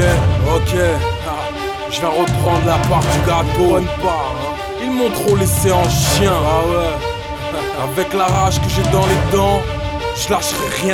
ok, je vais reprendre la part du gâteau. Bonne part, hein. Ils m'ont trop laissé en chien. Ah ouais. Avec la rage que j'ai dans les dents, je lâcherai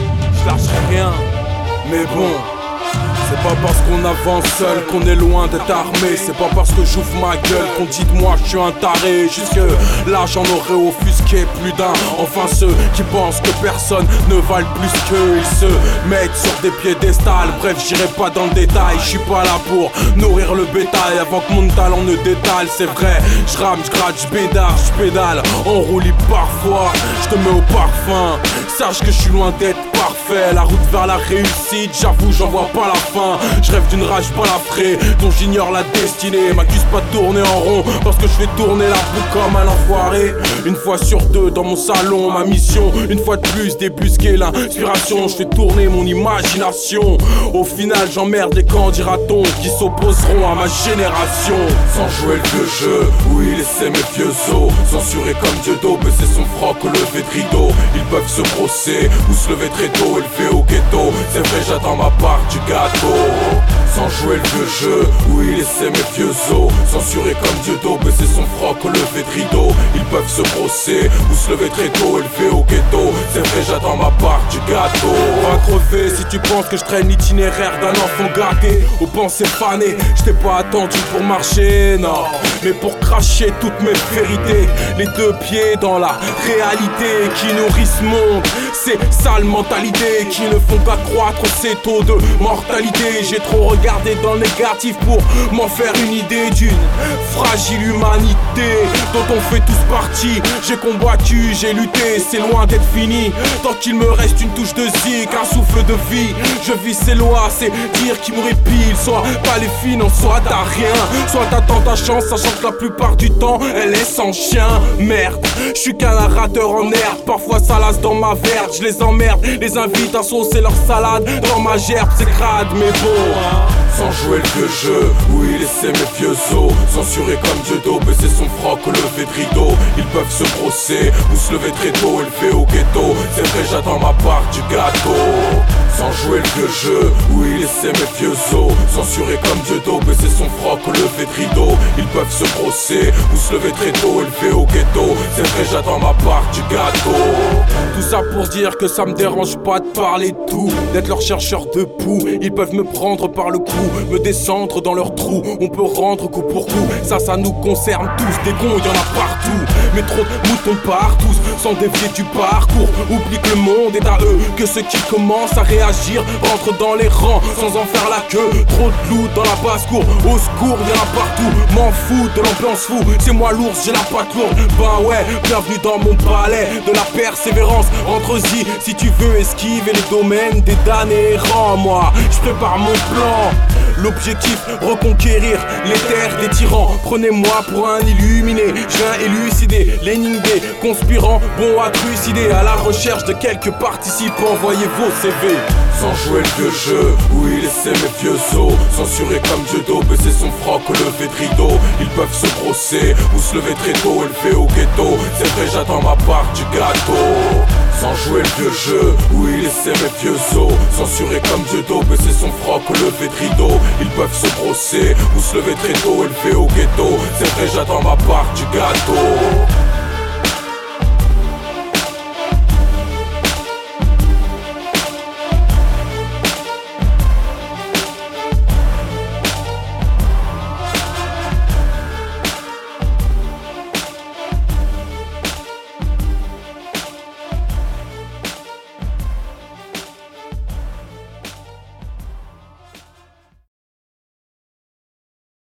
rien. Mais bon, c'est pas parce qu'on avance seul qu'on est loin d'être armé. C'est pas parce que j'ouvre ma gueule qu'on dit de moi je suis un taré. Jusque là j'en aurais offusqué plus d'un. Enfin ceux qui pensent que personne ne valent plus qu'eux, ils se mettent sur des piédestals. Bref, j'irai pas dans le détail, je suis pas là pour nourrir le bétail avant que mon talent ne détale. C'est vrai, je rame, je gratte, je pédale en roulis parfois, je te mets au parfum. Sache que je suis loin d'être parfait. La route vers la réussite, j'avoue j'en vois pas la fin. Je rêve d'une rage balafrée dont j'ignore la destinée. M'accuse pas de tourner en rond parce que je vais tourner la boue comme un enfoiré. Une fois sur deux dans mon salon, ma mission une fois de plus débusquer l'inspiration. Je fais tourner mon imagination. Au final j'emmerde les candidatons qui s'opposeront à ma génération. Sans jouer le vieux jeu, oui laisser mes vieux os censuré comme Dieudo, baisser son froc au lever de rideau. Ils peuvent se brosser ou se lever très tôt, élevé au ghetto. C'est vrai j'attends ma part du gâteau. Sans jouer le vieux jeu, oui laisser mes vieux os censuré comme Dieudo, baisser son froc au lever de rideau. Ils peuvent se brosser ou se lever très tôt, élevé au ghetto. C'est vrai j'attends ma part du gâteau. Va crever si tu penses que je traîne l'itinéraire d'un enfant gâté aux pensées fanées. Je t'ai pas attendu pour marcher, non, mais pour cracher toutes mes vérités. Les deux pieds dans la réalité qui nourrissent ce monde. Ces sales mentalités qui ne font qu'accroître ces taux de mortalité. J'ai trop regardé dans le négatif pour m'en faire une idée d'une fragile humanité dont on fait tous partie. J'ai combattu, j'ai lutté, c'est loin d'être fini. Tant qu'il me reste une touche de zik, un souffle de vie. Je vis ces lois, c'est dire qui me répile. Soit pas les finances, soit t'as rien. Soit t'attends ta chance, sachant que la plupart du temps elle est sans chien. Merde, je suis qu'un narrateur en herbe. Parfois ça lasse dans ma verte, je les emmerde. Les invite à saucer leur salade dans ma gerbe, c'est crade mais bon. Sans jouer le vieux jeu, oui laisser mes vieux os censuré comme Dieudo, baisser son froc au lever de rideau. Ils peuvent se brosser ou se lever très tôt, élevé au ghetto. C'est vrai j'attends ma part du gâteau. Sans jouer le vieux jeu, oui laisser mes vieux os censuré comme Dieudo, baisser son froc au lever de rideau. Ils peuvent se brosser ou se lever très tôt, élevé au ghetto. C'est vrai j'attends ma part du gâteau. Tout ça pour dire que ça me dérange pas de parler de tout, d'être leur chercheur de poux. Ils peuvent me prendre par le cou, me descendre dans leur trou. On peut rendre coup pour coup, ça nous concerne tous. Des cons y'en a partout, mais trop de moutons partent tous sans dévier du parcours. Oublie que le monde est à eux, que ceux qui commencent à réagir rentrent dans les rangs sans en faire la queue. Trop de loups dans la basse-cour, au secours y'en a partout. M'en fous de l'ambiance fou, c'est moi l'ours, j'ai la patte lourde. Ben ouais, bienvenue dans mon palais de la persévérance. Entre-y si tu veux esquiver les domaines des damnés errants. Moi, je prépare mon plan. L'objectif, reconquérir les terres des tyrans. Prenez-moi pour un illuminé, je viens élucider l'énigme des conspirants. Bon à trucider, à la recherche de quelques participants. Envoyez vos CV. Sans jouer le vieux jeu, oui laisser mes vieux os censuré comme Dieudo, baisser son froc au lever de rideau. Ils peuvent se brosser ou se lever très tôt, élevé au ghetto. C'est vrai j'attends ma part du gâteau. Sans jouer le vieux jeu, oui laisser mes vieux os censuré comme Dieudo, baisser son froc au lever de rideau. Ils peuvent se brosser ou se lever très tôt, élevé au ghetto. C'est vrai j'attends ma part du gâteau.